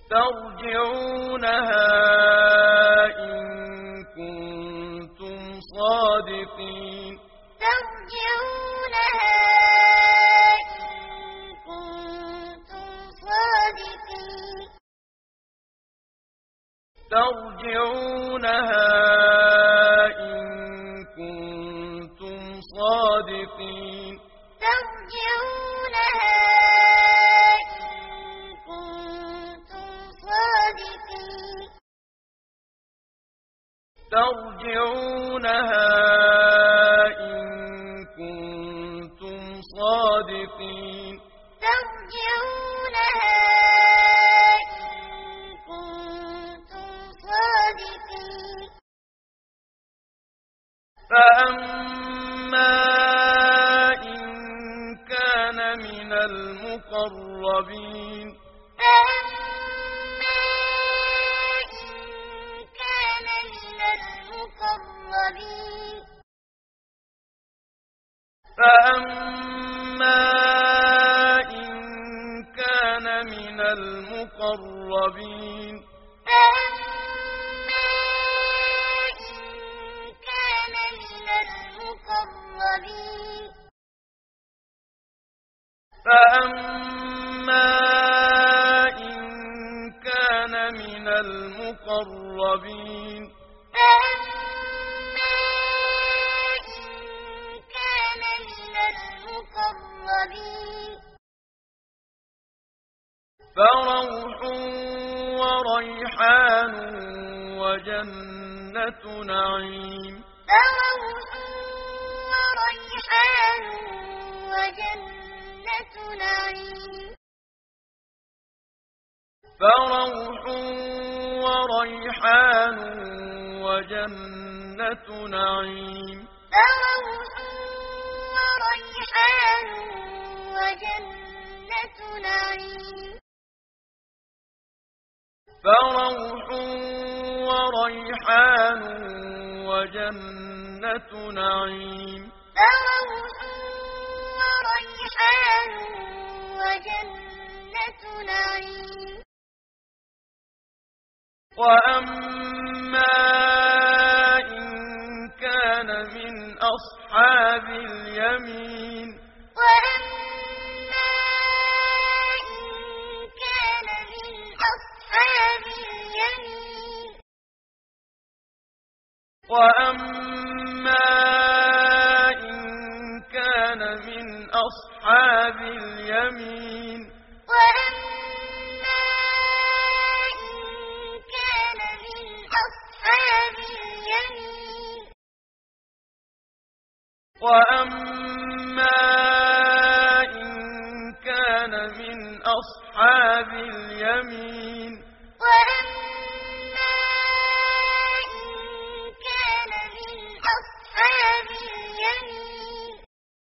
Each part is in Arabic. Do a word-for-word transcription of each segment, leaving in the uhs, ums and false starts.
ترجعونها إن كنتم صادقين ترجعونها إن كنتم صادقين ترجعونها إن كنتم صادقين ترجعونها إن كنتم صادقين ترجعونها إن كنتم صادقين ترجعونها إن كنتم صادقين فأما إن كان من المقربين فأما إن كان من المقربين فأما إن كان من المقربين فأما إن كان من المقربين فأما إن كان من المقربين فأما إن كان من المقربين فروح وريحان وجنة نعيم فروح وريحان وجنة نعيم فروح وريحان وجنة نعيم فروح وريحان وجنة نعيم فروح وريحان وجنة نعيم فروح وريحان وجنة نعيم وأما إن كان من أصحاب اليمين وأما إن كان من أصحاب اليمين وأما إن كان من أصحاب اليمين وأما إن كان من أصحاب اليمين وأما إن كان من أصحاب اليمين وأما إن كان من أصحاب اليمين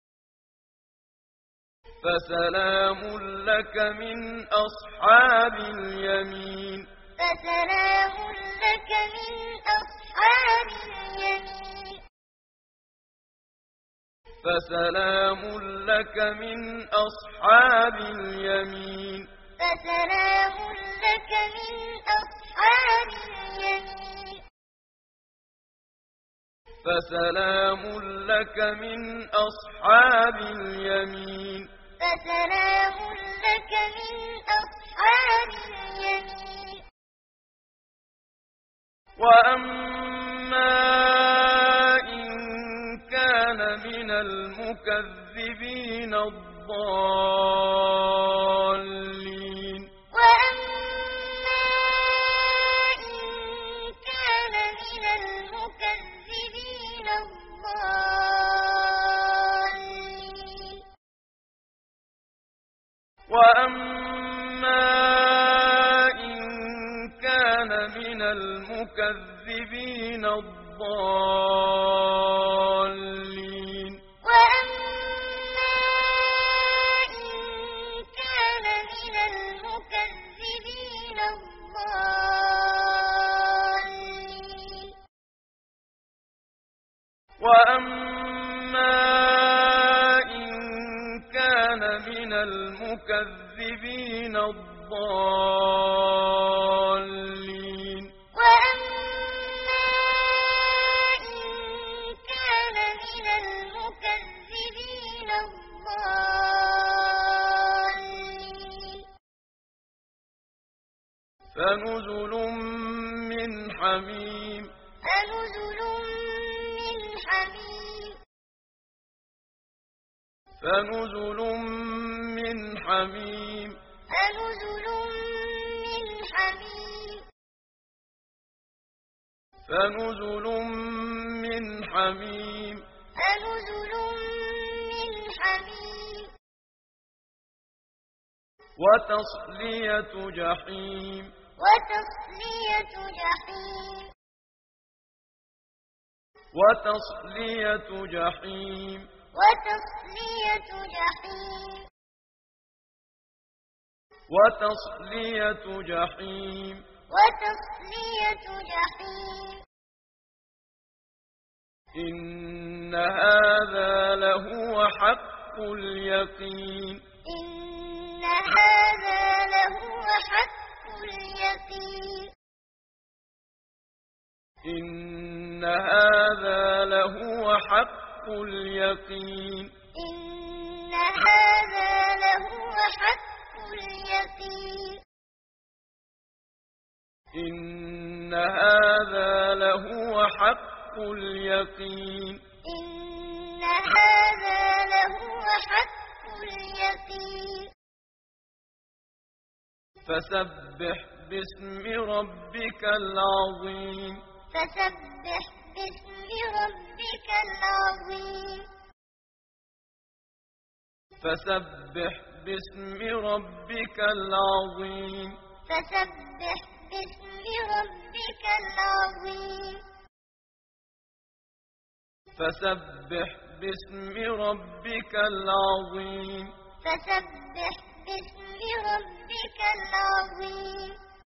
فسلام لك من أصحاب اليمين فسلام لك من أصحاب اليمين فسلام لك من أصحاب اليمين فسلام لك من أصحاب اليمين فسلام لك من أصحاب اليمين فسلام لك من أصحاب اليمين وأما إن كان من المكذبين الضالين وأما إن كان من المكذبين الضالين وأما إن كان من المكذبين الضالين وأما إن كان من المكذبين الضالين وأما إن كان من المكذبين الضالين فنزل من حميم فنزل من حميم فنزل من حميم فنزل من حميم فنزل من حميم فنزل من حميم وتصلية جحيم وتصلية جحيم وتصلية جحيم وتصلية جحيم وتصلية جحيم وتصلية جحيم إن هذا لهو حق اليقين إن هذا لهو حق اليقين إن هذا لهو حق اليقين إن هذا لهو حق اليقين إن هذا لهو حق اليقين إن هذا لهو حق اليقين فسبح باسم ربك العظيم فسبح باسم ربك العظيم فسبح باسم ربك العظيم فسبح باسم ربك العظيم فسبح باسم ربك العظيم فسبح باسم ربك العظيم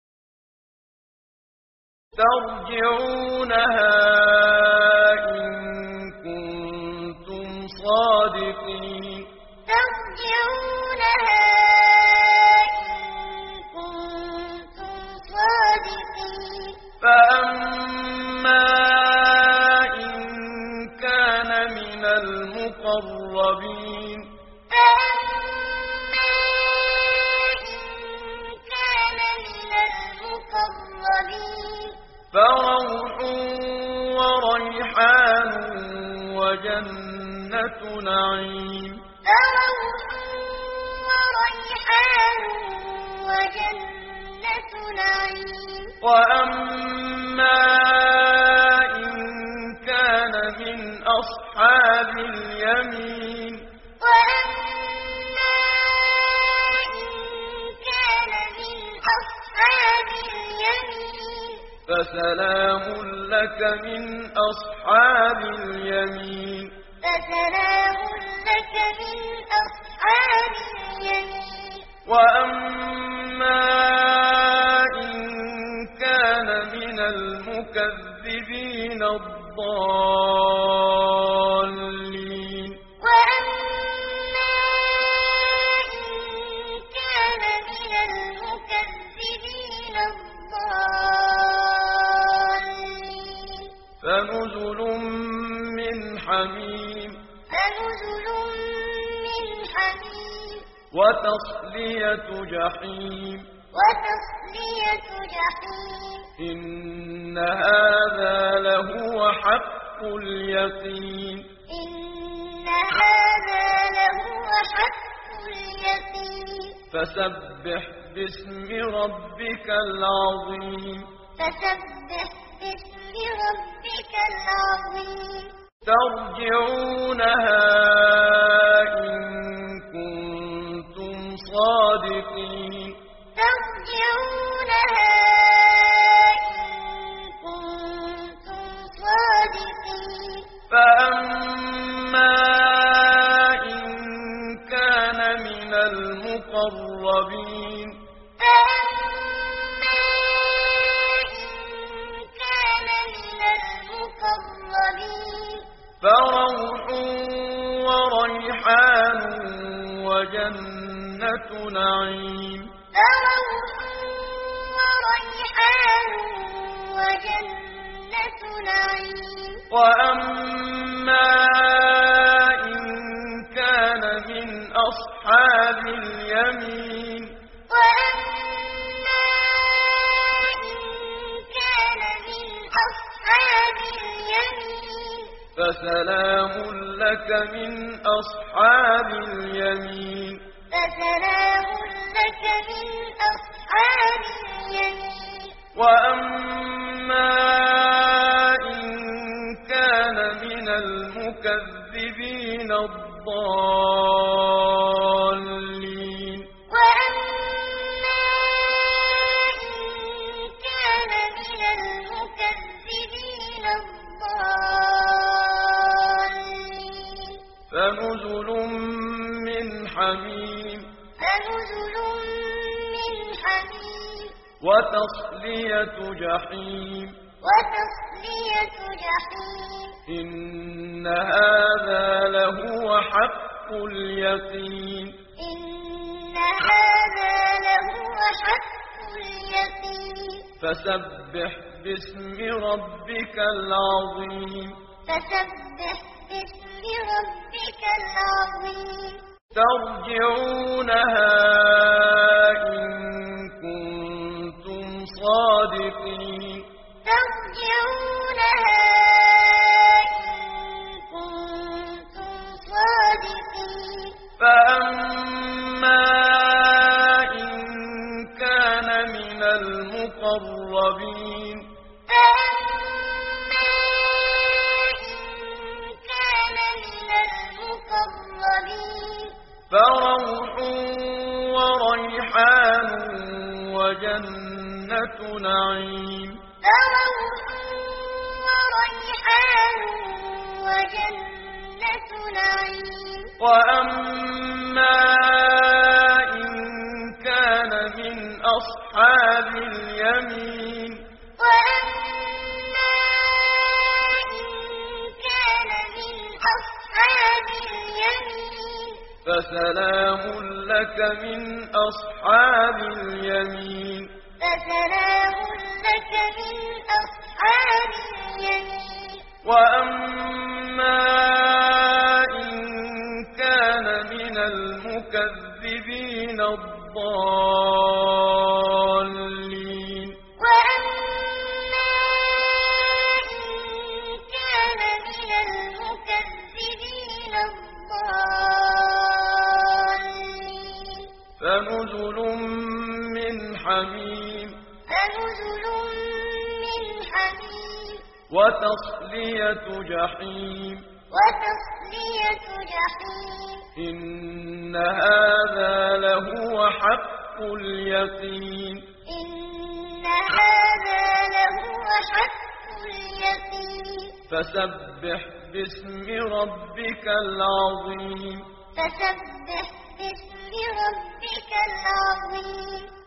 ترجعونها إن كنتم صادقين ترجعونها إن كنتم صادقين فأما إن كان من المقربين فأما إن كان من المقربين فروح وريحان وجنة نعيم فروح وريحان وجنة نعيم وأما إن كان من أصحاب اليمين وأما إن كان من أصحاب اليمين فسلام لك من أصحاب اليمين فسلام لك من أصحاب اليمين وأما إن كان من المكذبين الضالين وأما إن كان من المكذبين الضالين فنزل من حميم فنزل من حميم وتصلية جحيم وتصلية جحيم إن هذا لهو حق اليقين إن هذا لهو حق اليقين فسبح باسم ربك العظيم فسبح باسم ربك العظيم ترجعونها إن كنتم صادقين ترجعونها إن كنتم صادقين فأما إن كان من المقربين فأما إن كان من المقربين فروح وريحان وجنة نعيم فروح وريحان وجنة نعيم وأما إن كان من أصحاب اليمين وأما فسلام لك من أصحاب اليمين فسلام لك من أصحاب اليمين وأما إن كان من المكذبين الضالين وأما إن كان من المكذبين الضالين فنزل من حميم فنزل من حميم وتصلية جحيم وتصلية جحيم إن هذا لهو حق اليقين إن هذا لهو حق اليقين فسبح باسم ربك العظيم فسبح باسم ربك العظيم ترجعونها إن كنتم صادقين ترجعونها إن كنتم صادقين فأما إن كان من المقربين فأما إن كان من المقربين فروح وريحان وجنة نعيم فروح وريحان وجنة نعيم وأما إن كان من أصحاب اليمين وأما إن كان من أصحاب اليمين فسلام لك من أصحاب اليمين فسلام لك من أصحاب اليمين وأما إن كان من المكذبين الضالين وأما إن كان من المكذبين الضالين فنزل من حميم فنزل من حميم وتصلية جحيم وتصلية جحيم إن هذا لهو حق اليقين إن هذا لهو حق اليقين فسبح باسم ربك العظيم فسبح باسم ربك العظيم